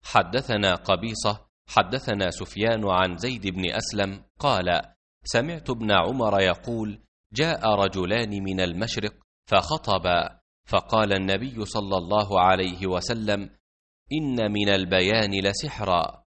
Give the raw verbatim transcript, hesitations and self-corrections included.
حدثنا قبيصة حدثنا سفيان عن زيد بن أسلم قال: سمعت ابن عمر يقول: جاء رجلان من المشرق فخطبا، فقال النبي صلى الله عليه وسلم: إن من البيان لسحرا،